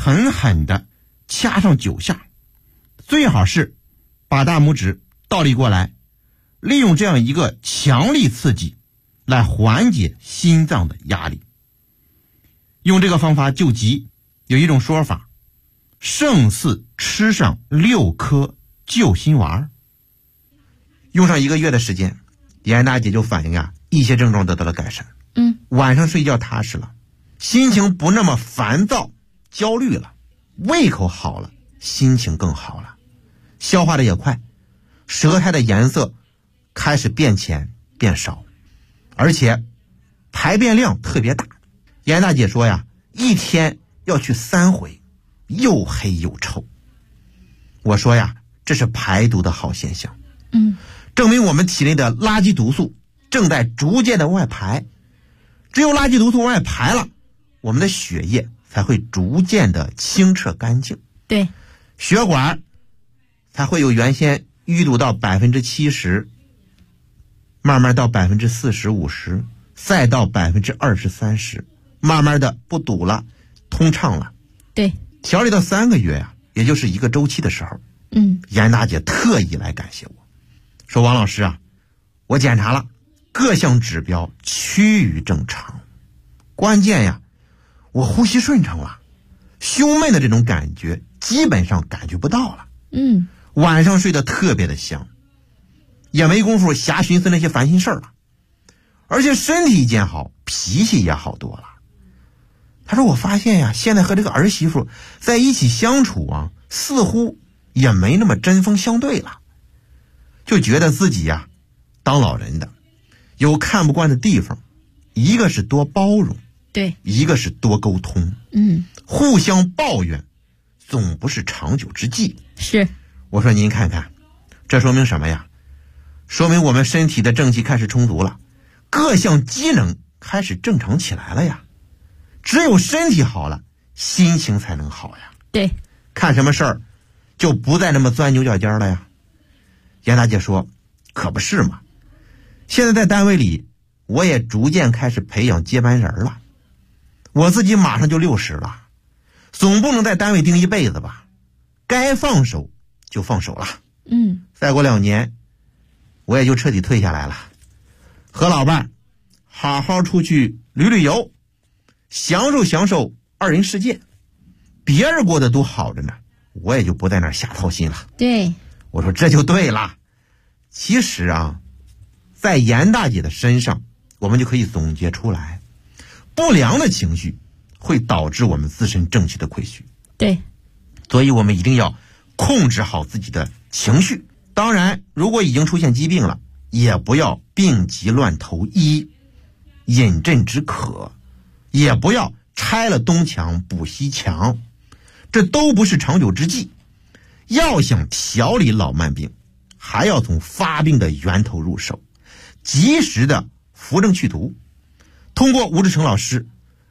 狠狠地掐上9下，最好是把大拇指倒立过来，利用这样一个强力刺激来缓解心脏的压力。用这个方法救急，有一种说法，胜似吃上6颗救心丸。用上1个月的时间，严大姐就反映一些症状得到了改善。晚上睡觉踏实了，心情不那么烦躁焦虑了，胃口好了，心情更好了，消化的也快，舌苔的颜色开始变浅变少，而且排便量特别大。严大姐说一天要去3回，又黑又臭。我说这是排毒的好现象。证明我们体内的垃圾毒素正在逐渐的外排，只有垃圾毒素外排了，我们的血液才会逐渐的清澈干净。 对， 血管才会有原先淤堵到70%，慢慢到40%、50%，再到20%、30%，慢慢的不堵了，通畅了。 对， 调理到3个月也就是一个周期的时候，严大姐特意来感谢我，说王老师我检查了各项指标趋于正常，关键我呼吸顺畅了，胸闷的这种感觉基本上感觉不到了。晚上睡得特别的香，也没工夫瞎寻思那些烦心事儿了，而且身体健好，脾气也好多了。他说我发现现在和这个儿媳妇在一起相处似乎也没那么针锋相对了，就觉得自己当老人的有看不惯的地方，一个是多包容， 对， 一个是多沟通。互相抱怨总不是长久之计。 是， 我说您看看，这说明什么呀？说明我们身体的正气开始充足了，各项机能开始正常起来了呀。只有身体好了，心情才能好呀。 对， 看什么事儿就不再那么钻牛角尖了呀。严大姐说可不是嘛，现在在单位里我也逐渐开始培养接班人了，我自己马上就60了，总不能在单位盯一辈子吧，该放手就放手了。再过2年我也就彻底退下来了，和老伴好好出去旅旅游，享受享受2人世界，别人过得都好着呢，我也就不在那儿瞎操心了。 对， 我说这就对了。其实在严大姐的身上我们就可以总结出来，不良的情绪会导致我们自身正气的亏虚。 对， 所以我们一定要控制好自己的情绪。当然如果已经出现疾病了，也不要病急乱投医，饮鸩止渴，也不要拆了东墙补西墙，这都不是长久之计。要想调理老慢病，还要从发病的源头入手，及时的扶正祛毒。通过吴志成老师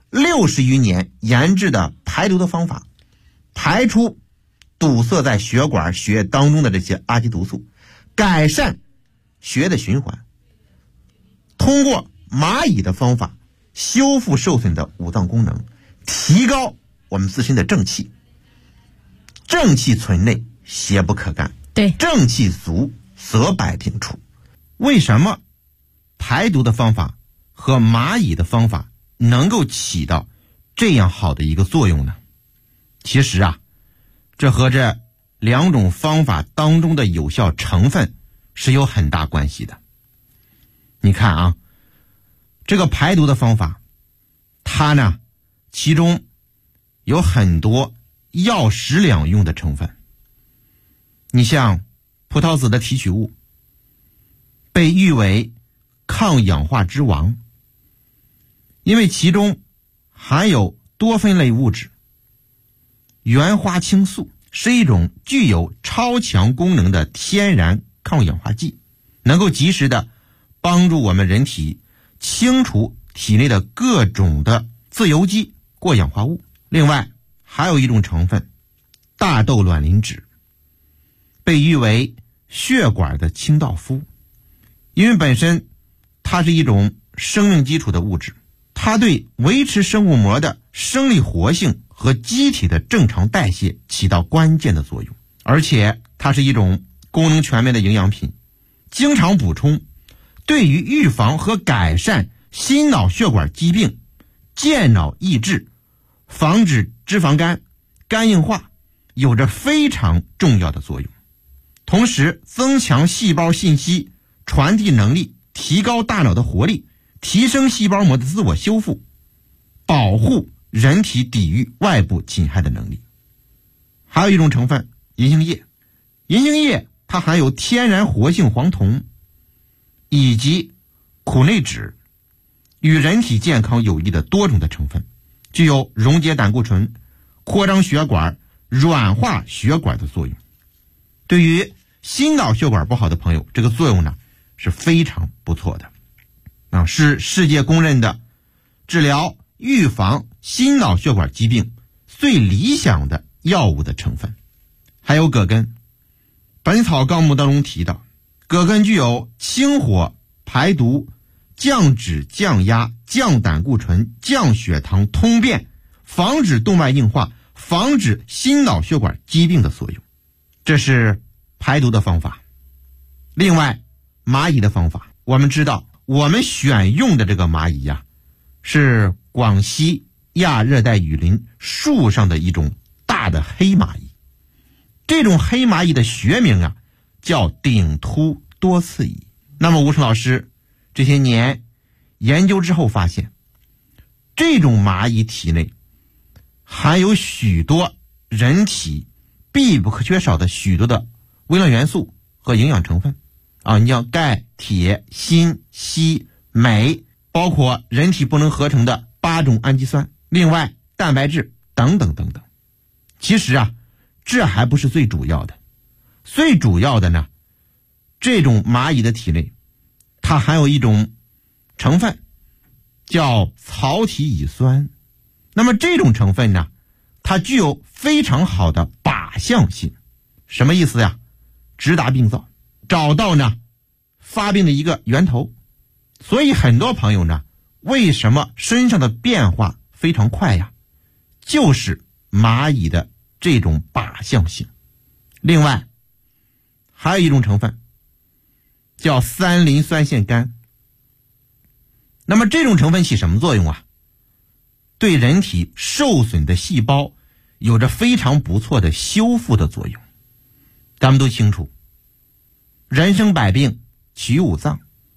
60余年研制的排毒的方法，排出堵塞在血管血液当中的这些垃圾毒素，改善血液的循环。通过蚂蚁的方法修复受损的五脏功能，提高我们自身的正气。正气存内，邪不可干。 对， 正气足，则百病除。为什么排毒的方法和蚂蚁的方法能够起到这样好的一个作用呢？其实这和这2种方法当中的有效成分是有很大关系的。你看这个排毒的方法，它呢其中有很多药食两用的成分。你像葡萄籽的提取物，被誉为抗氧化之王，因为其中含有多酚类物质。原花青素是一种具有超强功能的天然抗氧化剂，能够及时的帮助我们人体清除体内的各种的自由基、过氧化物。另外还有一种成分，大豆卵磷脂，被誉为血管的清道夫，因为本身它是一种生命基础的物质，它对维持生物膜的生理活性和机体的正常代谢起到关键的作用，而且它是一种功能全面的营养品，经常补充，对于预防和改善心脑血管疾病、健脑益智、防止脂肪肝、肝硬化有着非常重要的作用。同时增强细胞信息传递能力，提高大脑的活力，提升细胞膜的自我修复，保护人体抵御外部侵害的能力。还有一种成分，银杏叶。银杏叶它含有天然活性黄酮以及苦内酯，与人体健康有益的多种的成分，具有溶解胆固醇、扩张血管、软化血管的作用。对于心脑血管不好的朋友，这个作用呢是非常不错的，是世界公认的治疗预防心脑血管疾病最理想的药物的成分。还有葛根，本草纲目当中提到，葛根具有清火、排毒、降脂、降压、降胆固醇、降血糖、通便、防止动脉硬化、防止心脑血管疾病的作用，这是排毒的方法。另外，蚂蚁的方法，我们知道我们选用的这个蚂蚁呀，是广西亚热带雨林树上的一种大的黑蚂蚁。这种黑蚂蚁的学名啊叫顶突多刺蚁。那么吴成老师这些年研究之后发现，这种蚂蚁体内含有许多人体必不可缺少的许多的微量元素和营养成分你像钙、铁、锌、硒、镁，包括人体不能合成的8种氨基酸，另外蛋白质等等等等。其实这还不是最主要的，最主要的呢，这种蚂蚁的体内它含有一种成分叫草体乙酸。那么这种成分呢，它具有非常好的靶向性。什么意思呀？直达病灶，找到呢发病的一个源头。所以很多朋友呢，为什么身上的变化非常快呀？就是蚂蚁的这种靶向性。另外还有一种成分叫三磷酸腺苷。那么这种成分起什么作用啊？对人体受损的细胞有着非常不错的修复的作用。咱们都清楚，人生百病起于五脏，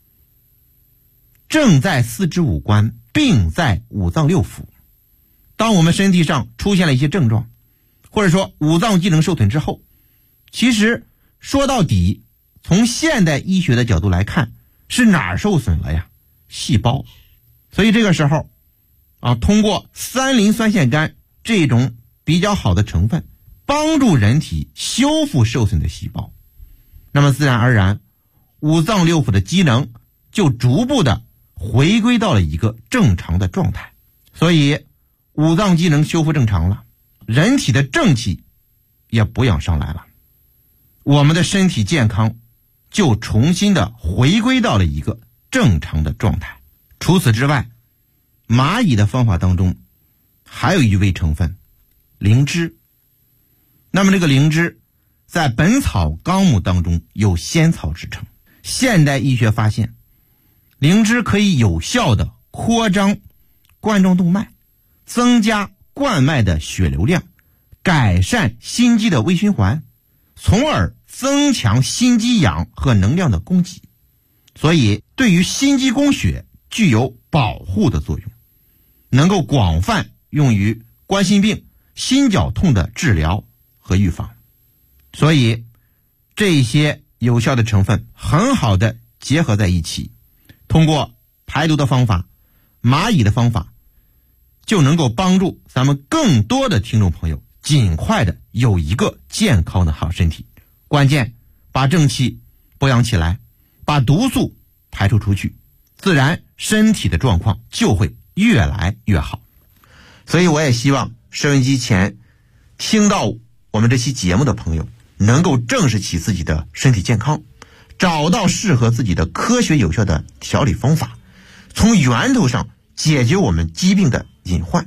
正在四肢五官，病在五脏六腑。当我们身体上出现了一些症状，或者说五脏机能受损之后，其实说到底，从现代医学的角度来看，是哪儿受损了呀？细胞。所以这个时候通过三磷酸腺苷这种比较好的成分，帮助人体修复受损的细胞，那么自然而然五脏六腑的机能就逐步的回归到了一个正常的状态。所以五脏机能修复正常了，人体的正气也补养上来了，我们的身体健康就重新的回归到了一个正常的状态。除此之外，蚂蚁的方法当中还有一味成分灵芝。那么这个灵芝在本草纲目当中有仙草之称。现代医学发现，灵芝可以有效的扩张冠状动脉，增加冠脉的血流量，改善心肌的微循环，从而增强心肌氧和能量的供给。所以对于心肌供血具有保护的作用，能够广泛用于冠心病、心绞痛的治疗和预防。所以这些有效的成分很好的结合在一起，通过排毒的方法、蚂蚁的方法，就能够帮助咱们更多的听众朋友尽快的有一个健康的好身体。关键把正气补养起来，把毒素排除出去，自然身体的状况就会越来越好。所以我也希望收音机前听到我们这期节目的朋友能够正视起自己的身体健康，找到适合自己的科学有效的调理方法，从源头上解决我们疾病的隐患，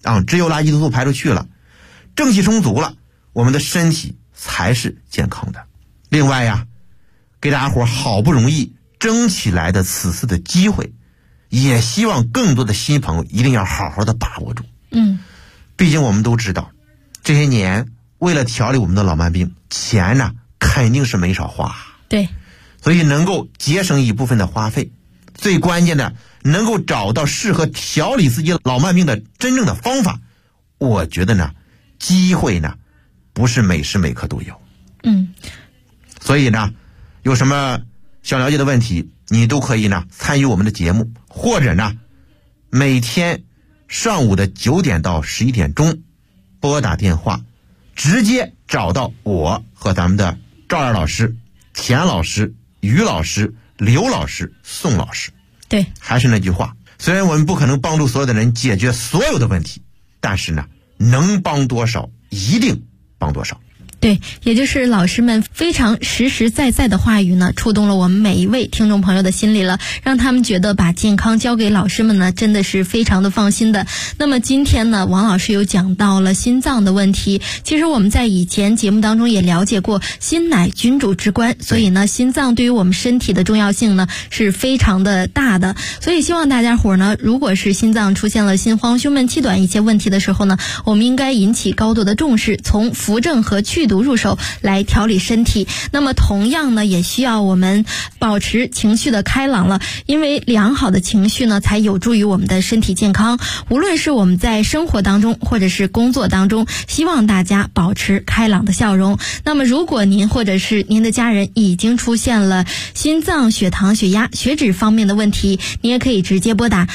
只有垃圾都排出去了，正气充足了，我们的身体才是健康的。另外呀，给大家伙好不容易争起来的此次的机会，也希望更多的新朋友一定要好好的把握住。毕竟我们都知道，这些年为了调理我们的老慢病，钱呢肯定是没少花。 对， 所以能够节省一部分的花费，最关键的能够找到适合调理自己老慢病的真正的方法，我觉得呢，机会呢不是每时每刻都有。所以呢，有什么想了解的问题，你都可以呢参与我们的节目，或者呢每天上午的9点到11点钟拨打电话，直接找到我和咱们的赵二老师、田老师、于老师、刘老师、宋老师。 对， 还是那句话，虽然我们不可能帮助所有的人解决所有的问题，但是呢，能帮多少一定帮多少。 对，也就是老师们非常实实在在的话语呢，触动了我们每一位听众朋友的心里了，让他们觉得把健康交给老师们呢，真的是非常的放心的。那么今天呢，王老师有讲到了心脏的问题，其实我们在以前节目当中也了解过，心乃君主之官，所以呢，心脏对于我们身体的重要性呢是非常的大的。所以希望大家伙呢，如果是心脏出现了心慌、胸闷、气短一些问题的时候呢，我们应该引起高度的重视，从扶正和去毒入手来调理身体。那么同样呢，也需要我们保持情绪的开朗了，因为良好的情绪呢，才有助于我们的身体健康。无论是我们在生活当中或者是工作当中，希望大家保持开朗的笑容。那么如果您或者是您的家人已经出现了心脏、血糖、血压、血脂方面的问题，你也可以直接拨打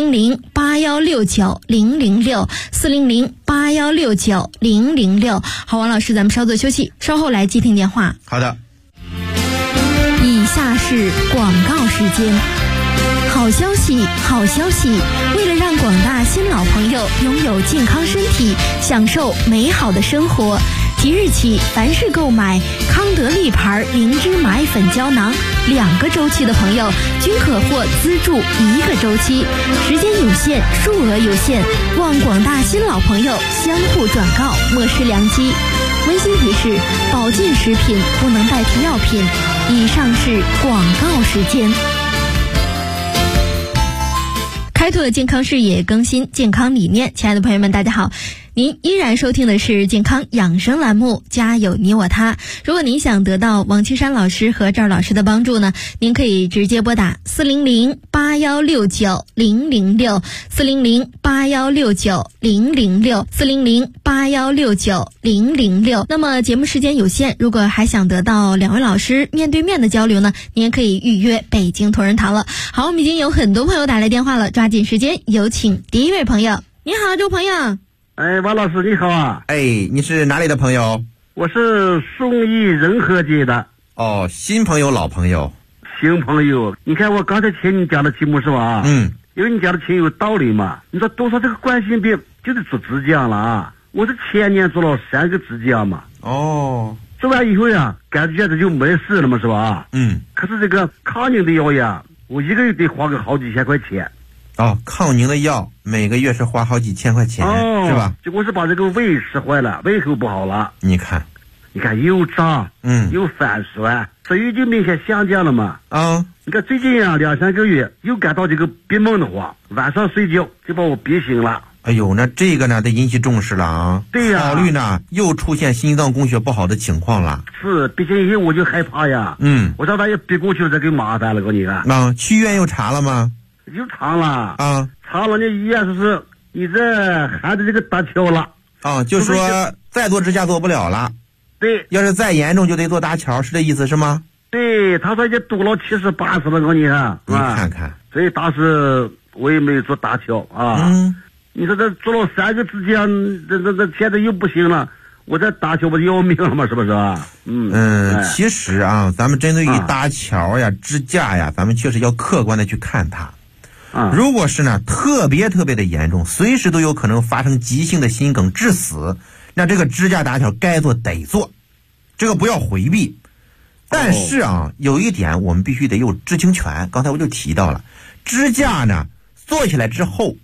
400-8169-006 400-8169-006。好，王老师，咱们稍作休息，稍后来接听电话。 好的。 以下是广告时间。好消息，好消息！为了让广大新老朋友拥有健康身体，享受美好的生活，即日起，凡是购买康德利牌灵芝麻粉胶囊2个周期的朋友，均可获资助1个周期。时间有限，数额有限，望广大新老朋友相互转告，莫失良机。温馨提示：保健食品不能代替药品。以上是广告时间。开拓健康视野，更新健康理念。亲爱的朋友们，大家好，您依然收听的是健康养生栏目，家有你我他。如果您想得到王青山老师和赵老师的帮助呢，您可以直接拨打400-8169-006 400-8169-006 400-8169-006。那么节目时间有限，如果还想得到2位老师面对面的交流呢，您也可以预约北京同仁堂了。好，我们已经有很多朋友打来电话了，抓紧时间，有请第一位朋友。你好，周朋友。 王老师你好啊！ 你是哪里的朋友？ 我是宋义仁和街的。 哦，新朋友老朋友。 新朋友，你看我刚才听你讲的题目是吧？因为你讲的挺有道理嘛。你说多少这个冠心病就得做指甲了啊！我是前年做了3个指甲嘛。 哦。 做完以后呀，感觉这就没事了嘛，是吧？可是这个抗凝的药呀，我1个月得花个好几千块钱。 抗凝的药每个月是花好几千块钱，是吧？ 结果是把这个胃吃坏了，胃口不好了。你看又胀，又反酸，食欲就明显下降了嘛。你看最近啊2-3个月又感到这个憋闷的慌，晚上睡觉就把我憋醒了。 哎呦，那这个呢得引起重视了啊！ 对呀， 考虑呢又出现心脏供血不好的情况了。 是，憋醒以后我就害怕呀。我说万一憋过去了，这更麻烦了，哥你看。 去医院又查了吗？ 又查了查了，那医院说是你这孩子这个搭桥了就说再做指甲做不了了。 对， 要是再严重就得做搭桥，是这意思是吗？ 对，他说已经堵了70、80了，哥你看。 你看看， 所以当时我也没有做搭桥啊。你说这做了3个指甲，这现在又不行了，我这搭桥不就要命了吗？是不是啊？ 其实啊，咱们针对于搭桥呀、支架呀，咱们确实要客观的去看它。如果是呢特别的严重，随时都有可能发生急性的心梗致死，那这个支架搭桥该做得做，这个不要回避。但是有一点我们必须得有知情权，刚才我就提到了，支架呢做起来之后，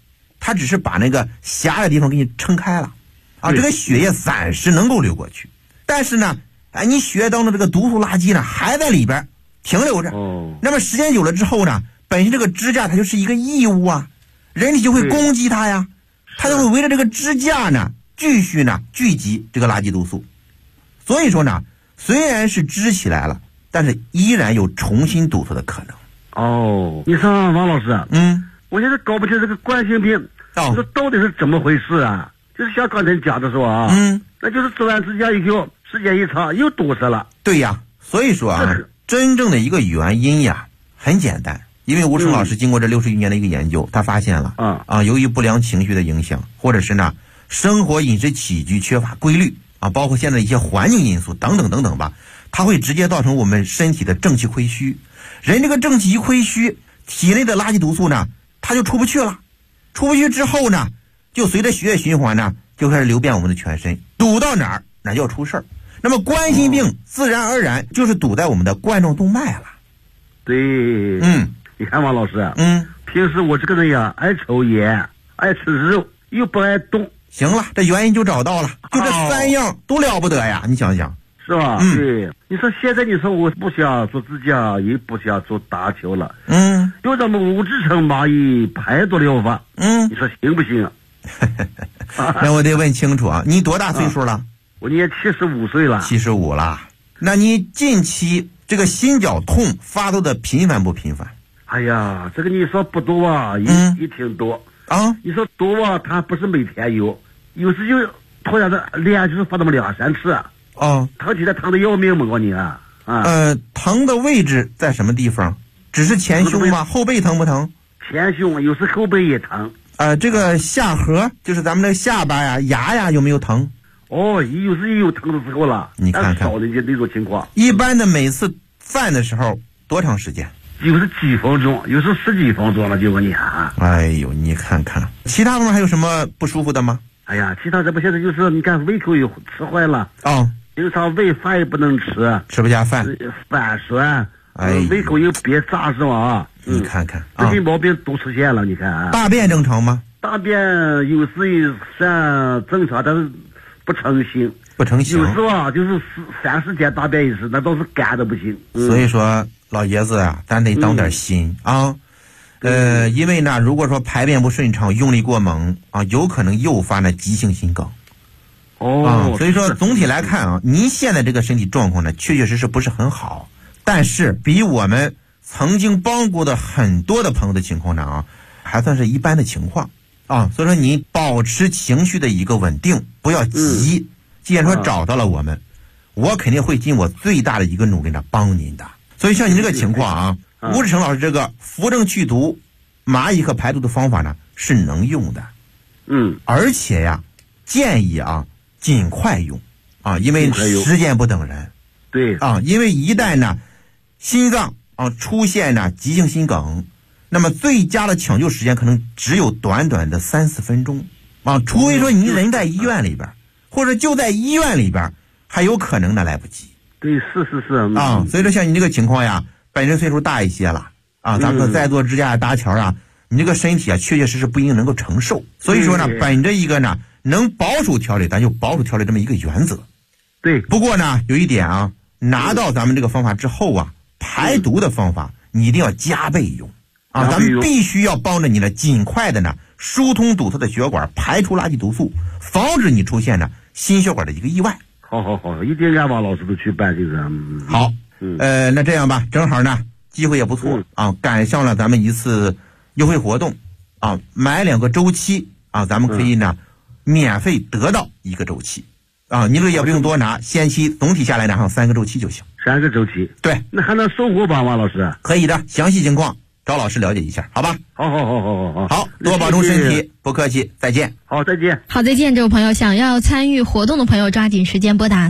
它只是把那个狭的地方给你撑开了啊，这个血液暂时能够流过去，但是呢，你血液当中这个毒素垃圾呢还在里边停留着。那么时间久了之后呢，本身这个支架它就是一个异物啊，人体就会攻击它呀，它就会围着这个支架呢继续呢聚集这个垃圾毒素。所以说呢，虽然是支起来了，但是依然有重新堵塞的可能。 你说王老师，我现在搞不清这个冠心病，这到底是怎么回事啊？就是像刚才讲的说啊，那就是做完支架以后，时间一长又堵塞了。 对呀，所以说啊，真正的一个原因呀，很简单，因为吴成老师经过这60余年的一个研究，他发现了由于不良情绪的影响，或者是呢生活饮食起居缺乏规律啊，包括现在的一些环境因素等等等等吧，它会直接造成我们身体的正气亏虚。人这个正气一亏虚，体内的垃圾毒素呢，它就出不去了。出不去之后呢，就随着血液循环呢，就开始流遍我们的全身，堵到哪儿那就要出事儿。那么冠心病自然而然就是堵在我们的冠状动脉了。 对，你看王老师，平时我这个人呀，爱抽烟，爱吃肉，又不爱动。 行了，这原因就找到了，就这3样都了不得呀，你想想。 是吧？对，你说现在你说我不想做指甲，也不想做打球了，用咱们5指成蚂蚁排毒疗法，你说行不行啊？ 那我得问清楚啊，你多大岁数了？ 我年75岁了。 75了，那你近期这个心绞痛发作的频繁不频繁？ 哎呀，这个你说不多啊，也挺多啊。 你说多啊，它不是每天有时就突然的连就是发那么2、3次。疼起来疼的要命吗？我你啊， 疼的位置在什么地方？只是前胸吗？后背疼不疼？ 前胸，有时后背也疼。 这个下颌，就是咱们的下巴呀、牙呀，有没有疼？ 有时也有疼的时候了。 你看看， 少的那种情况。 一般的每次犯的时候多长时间？ 有时几分钟，有时10几分钟了，就你啊。 哎呦，你看看，其他方面还有什么不舒服的吗？ 哎呀，其他这不现在就是你看胃口也吃坏了。经常喂饭也不能吃不下饭， 反酸，胃口又别扎实嘛。 你看看， 这些毛病都出现了。你看啊， 大便正常吗？ 大便有时也算正常，但是不成形。有时啊，就是3、4天大便一次，那倒是干的不行。 所以说，老爷子啊，咱得当点心啊。因为呢，如果说排便不顺畅、用力过猛啊，有可能诱发呢急性心梗。所以说总体来看啊，您现在这个身体状况呢，确确实实不是很好，但是比我们曾经帮过的很多的朋友的情况呢还算是一般的情况所以说你保持情绪的一个稳定，不要急。既然说找到了我肯定会尽我最大的一个努力呢帮您的。所以像您这个情况吴志成老师这个扶正去毒、蚂蚁和排毒的方法呢是能用的。而且呀，建议尽快用因为时间不等人。 对因为一旦呢心脏出现呢急性心梗，那么最佳的抢救时间可能只有短短的3、4分钟除非说您人在医院里边，或者就在医院里边，还有可能呢来不及。 对，是所以说像你这个情况呀，本身岁数大一些了咱们再做支架搭桥你这个身体确确实实不一定能够承受。所以说呢，本着一个呢能保守调理，咱就保守调理这么一个原则。 对， 不过呢，有一点拿到咱们这个方法之后排毒的方法你一定要加倍用咱们必须要帮着你呢，尽快的呢疏通堵塞的血管，排出垃圾毒素，防止你出现呢心血管的一个意外。 好，一定让王老师都去办这个。 好，那这样吧，正好呢机会也不错赶上了咱们一次优惠活动买2个周期咱们可以呢免费得到1个周期你这个也不用多拿，先期总体下来呢还有3个周期就行。 3个周期， 对， 那还能收获吧，王老师？ 可以的，详细情况找老师了解一下，好吧？ 好， 多保重身体，不客气，再见。 好，再见。 好，再见，这位朋友，想要参与活动的朋友，抓紧时间拨打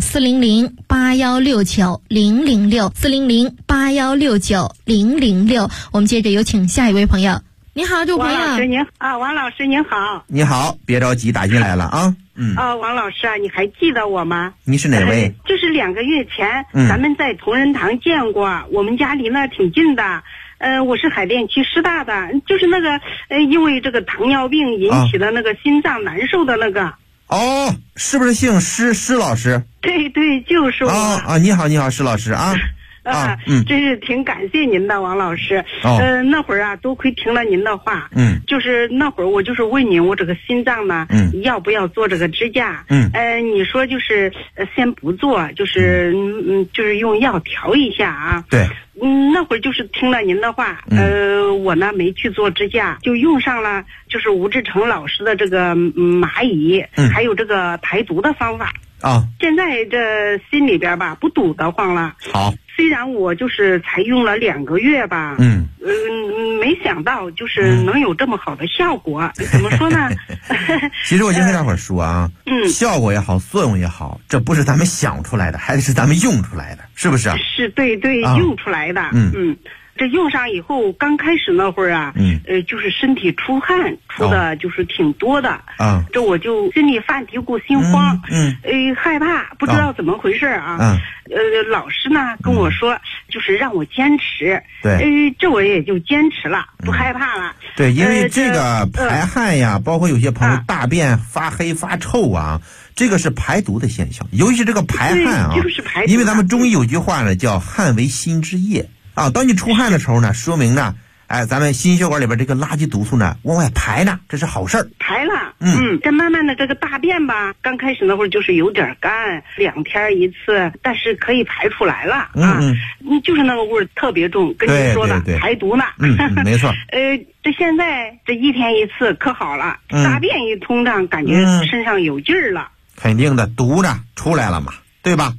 400-8169-006，400-8169-006。我们接着有请下一位朋友。你好，这位朋友。 王老师您好。 你好，别着急，打进来了王老师你还记得我吗？ 你是哪位？ 就是2个月前咱们在同仁堂见过，我们家离那挺近的。 我是海淀区师大的，就是那个因为这个糖尿病引起的那个心脏难受的那个。 哦，是不是姓施老师？ 对对，就是我。 你好，施老师啊。 真是挺感谢您的，王老师。那会儿啊，多亏听了您的话。就是那会儿我就是问您，我这个心脏呢，要不要做这个支架？你说就是先不做，就是就是用药调一下啊。 对。 那会儿就是听了您的话，我呢没去做支架，就用上了就是吴志成老师的这个蚂蚁，还有这个排毒的方法。现在这心里边吧不堵得慌了。 好。 虽然我就是才用了2个月吧，没想到就是能有这么好的效果。怎么说呢？ 其实我就跟大伙说啊，效果也好，作用也好，这不是咱们想出来的，还得是咱们用出来的，是不是？ 是，对，用出来的。这用上以后，刚开始那会儿啊，就是身体出汗，出的就是挺多的。这我就心里犯嘀咕，心慌，害怕，不知道怎么回事啊。老师呢跟我说，就是让我坚持。对，这我也就坚持了，不害怕了。 对，因为这个排汗呀，包括有些朋友大便发黑发臭啊，这个是排毒的现象，尤其是这个排汗啊， 就是排毒。 因为咱们中医有句话呢，叫汗为心之液。当你出汗的时候呢，说明呢，咱们心血管里边这个垃圾毒素呢往外排呢，这是好事儿。 排了，这慢慢的这个大便吧，刚开始那会儿就是有点干，2天一次，但是可以排出来了就是那个味儿特别重，跟您说的排毒呢。 没错。 这现在这1天一次可好了，大便一通畅，感觉身上有劲儿了。 肯定的，毒呢出来了嘛，对吧？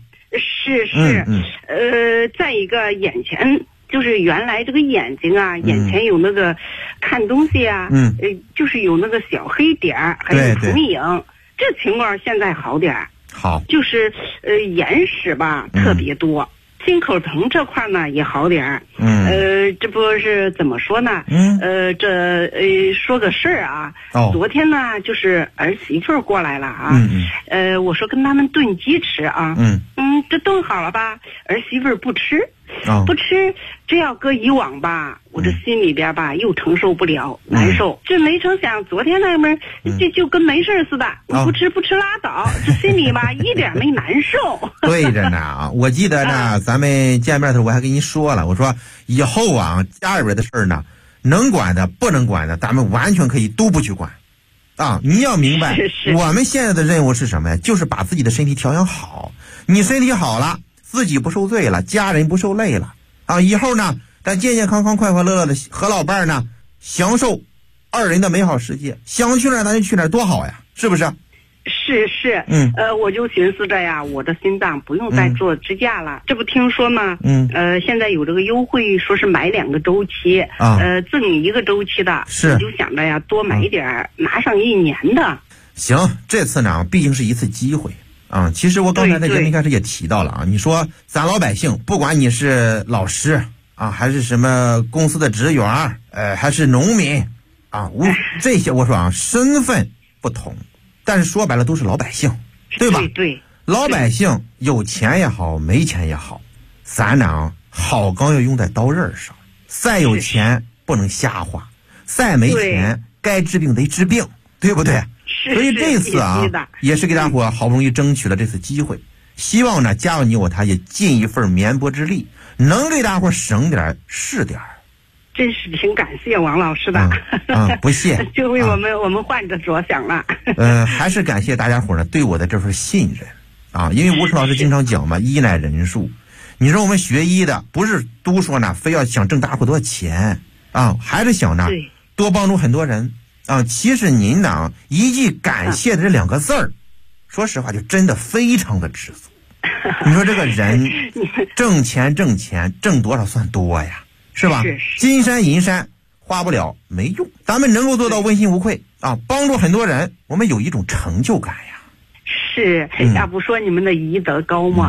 是，再一个眼前就是原来这个眼睛啊，眼前有那个看东西啊，就是有那个小黑点儿，还有重影，这情况现在好点儿。 好， 就是眼屎吧特别多。心口疼这块呢也好点儿，这不是怎么说呢？说个事儿啊，昨天呢就是儿媳妇过来了啊，我说跟他们炖鸡吃啊，这炖好了吧，儿媳妇不吃，不吃，这要搁以往吧，我这心里边吧又承受不了，难受。这没成想昨天那边这就跟没事似的，不吃拉倒，这心里吧一点没难受。 对着呢啊，我记得呢，咱们见面的时候我还跟您说了，我说以后啊家里边的事儿呢，能管的不能管的，咱们完全可以都不去管。你要明白，我们现在的任务是什么呀？就是把自己的身体调养好。你身体好了，自己不受罪了，家人不受累了以后呢，咱健健康康、快快乐乐的和老伴儿呢，享受2人的美好世界。想去哪儿咱就去哪儿，多好呀，是不是？ 是，我就寻思着呀，我的心脏不用再做支架了。这不听说吗？现在有这个优惠，说是买2个周期，赠1个周期的。是，我就想着呀，多买一点，拿上1年的。 行，这次呢，毕竟是一次机会其实我刚才在节目一开始也提到了你说咱老百姓，不管你是老师还是什么公司的职员还是农民这些我说身份不同。但是说白了都是老百姓，对吧？ 对， 老百姓有钱也好，没钱也好，咱呢好钢要用在刀刃上。再有钱不能瞎花，再没钱该治病得治病，对不对？所以这次也是给大伙好不容易争取了这次机会，希望呢加上你我他也尽一份绵薄之力，能给大伙省点是点儿。 真是挺感谢王老师的， 不谢， 就为我们患者着想了。 还是感谢大家伙呢对我的这份信任因为吴老师经常讲嘛，医乃人术。你说我们学医的不是都说呢，非要想挣大伙多少钱还是想呢多帮助很多人其实您呢一句感谢的这2个字儿，说实话就真的非常的知足。你说这个人挣钱挣多少算多呀？是吧？金山银山花不了没用，咱们能够做到问心无愧帮助很多人，我们有一种成就感呀。 是，要不说你们的医德高吗？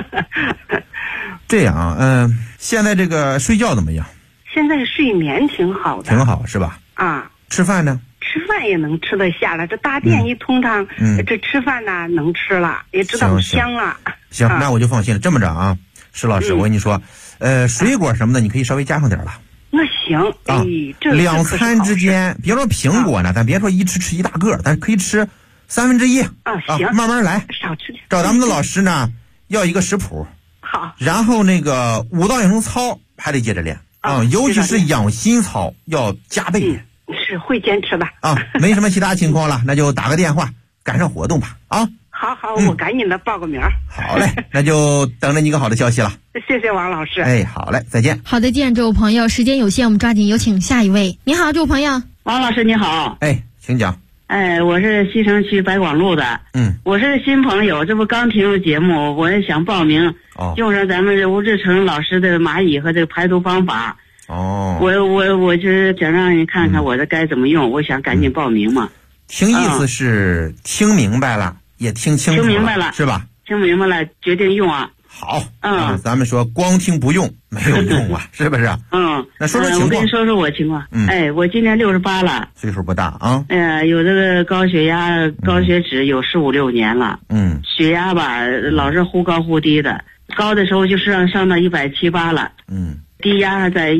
这样现在这个睡觉怎么样？ 现在睡眠挺好的。 挺好是吧？吃饭呢？ 吃饭也能吃得下了，这大便一通畅，这吃饭呢能吃了，也知道香了。 行，那我就放心了。这么着施老师，我跟你说水果什么的你可以稍微加上点了那行啊，这 2餐之间，别说苹果呢，咱别说一吃一大个，咱可以吃1/3 啊，行， 慢慢来， 少吃点。 找咱们的老师呢，要一个食谱。 好， 然后那个舞蹈养生操还得接着练啊，尤其是养心操要加倍练。 是会坚持的啊， 没什么其他情况了，那就打个电话赶上活动吧啊。 好，我赶紧的报个名。 好嘞，那就等着你一个好的消息了。 谢谢王老师。 哎，好嘞，再见。 好的，既然这位朋友时间有限，我们抓紧有请下一位。你好，这位朋友。 王老师你好。 哎，请讲。 哎，我是西城区白广路的。我是新朋友，这不刚听了节目，我也想报名，用上咱们吴志成老师的蚂蚁和这个排毒方法。我就是想让你看看我这该怎么用，我想赶紧报名嘛。 听意思是听明白了，也听清楚了， 听明白了是吧？ 听明白了，决定用啊。 好，咱们说光听不用没有用啊，是不是？那说说情况。 我跟你说说我情况。我今年68了， 岁数不大啊。 有这个高血压、高血脂有15、16年了。血压吧，老是忽高忽低的，高的时候就是上到170、180了。低压在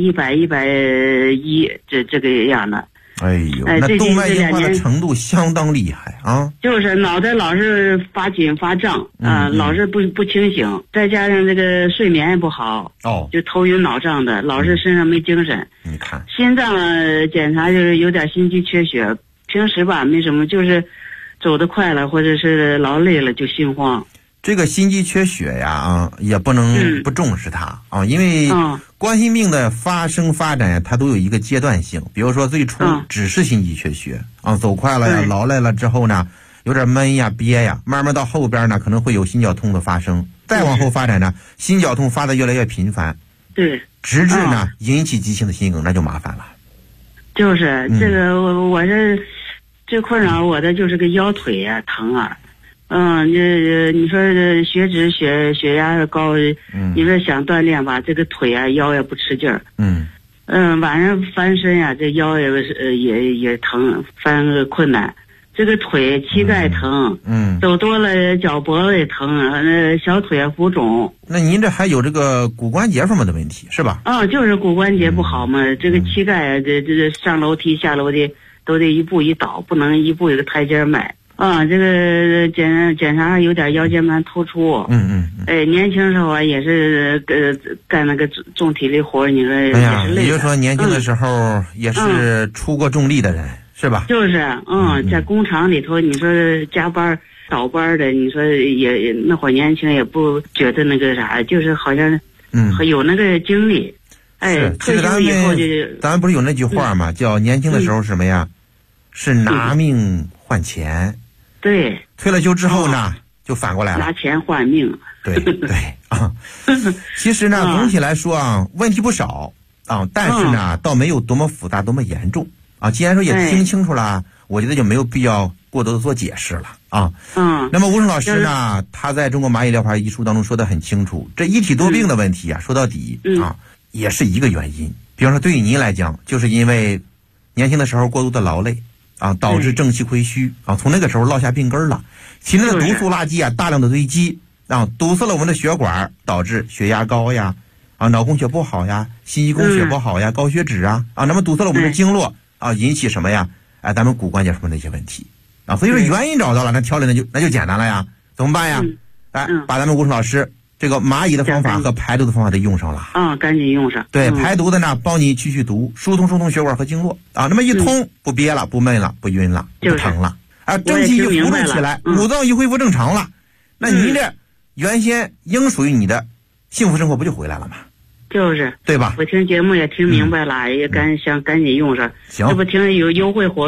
100、110，这个样的。 哎呦，那动脉硬化的程度相当厉害啊！ 就是脑袋老是发紧发胀老是不清醒，再加上这个睡眠也不好就头晕脑胀的，老是身上没精神。 你看， 心脏检查就是有点心肌缺血，平时吧没什么，就是走得快了或者是劳累了就心慌。 这个心肌缺血呀也不能不重视它因为冠心病的发生发展呀，它都有一个阶段性。比如说最初只是心肌缺血走快了呀，劳累了之后呢，有点闷呀憋呀，慢慢到后边呢可能会有心绞痛的发生，再往后发展呢，心绞痛发得越来越频繁， 对， 直至呢引起急性的心梗，那就麻烦了。 就是这个我这困扰我的就是个腰腿呀疼啊。你说血脂血压高，你说想锻炼吧，这个腿啊腰也不吃劲儿。晚上翻身呀，这腰也疼，翻个困难。这个腿膝盖疼，走多了脚脖子也疼，小腿也浮肿。 那您这还有这个骨关节方面的问题是吧？ 就是骨关节不好嘛，这个膝盖这上楼梯下楼梯都得一步一倒，不能一步一个台阶迈。这个检查有点腰间盘突出。年轻时候啊也是干那个重体力活，你说也是累的。 也就是说年轻的时候也是出过重力的人，是吧？ 就是在工厂里头，你说加班倒班的，你说也那会儿年轻也不觉得那个啥，就是好像有那个精力。退休以后就咱们不是有那句话吗？叫年轻的时候什么呀？是拿命换钱。 对， 退了休之后呢，就反过来了， 拿钱换命。 对其实呢，总体来说问题不少但是呢，倒没有多么复杂，多么严重既然说也听清楚了，我觉得就没有必要过多的做解释了那么吴胜老师呢，他在中国蚂蚁疗法一书当中说得很清楚，这一体多病的问题说到底也是一个原因。比方说对于您来讲，就是因为年轻的时候过度的劳累导致正气亏虚从那个时候落下病根了，体内的毒素垃圾大量的堆积堵塞了我们的血管，导致血压高呀脑供血不好呀，心肌供血不好呀，高血脂那么堵塞了我们的经络引起什么呀咱们骨关节什么的一些问题所以说原因找到了，那调理那就简单了呀，怎么办呀？把咱们吴胜老师这个蚂蚁的方法和排毒的方法得用上了赶紧用上。 对，排毒的呢帮你去毒，疏通血管和经络那么一通不憋了，不闷了，不晕了，不疼了正气一扶助起来，五脏一恢复正常了，那您这原先应属于你的幸福生活不就回来了吗？ 就是对吧？ 我听节目也听明白了，也想赶紧用上。 行， 这不听有优惠活动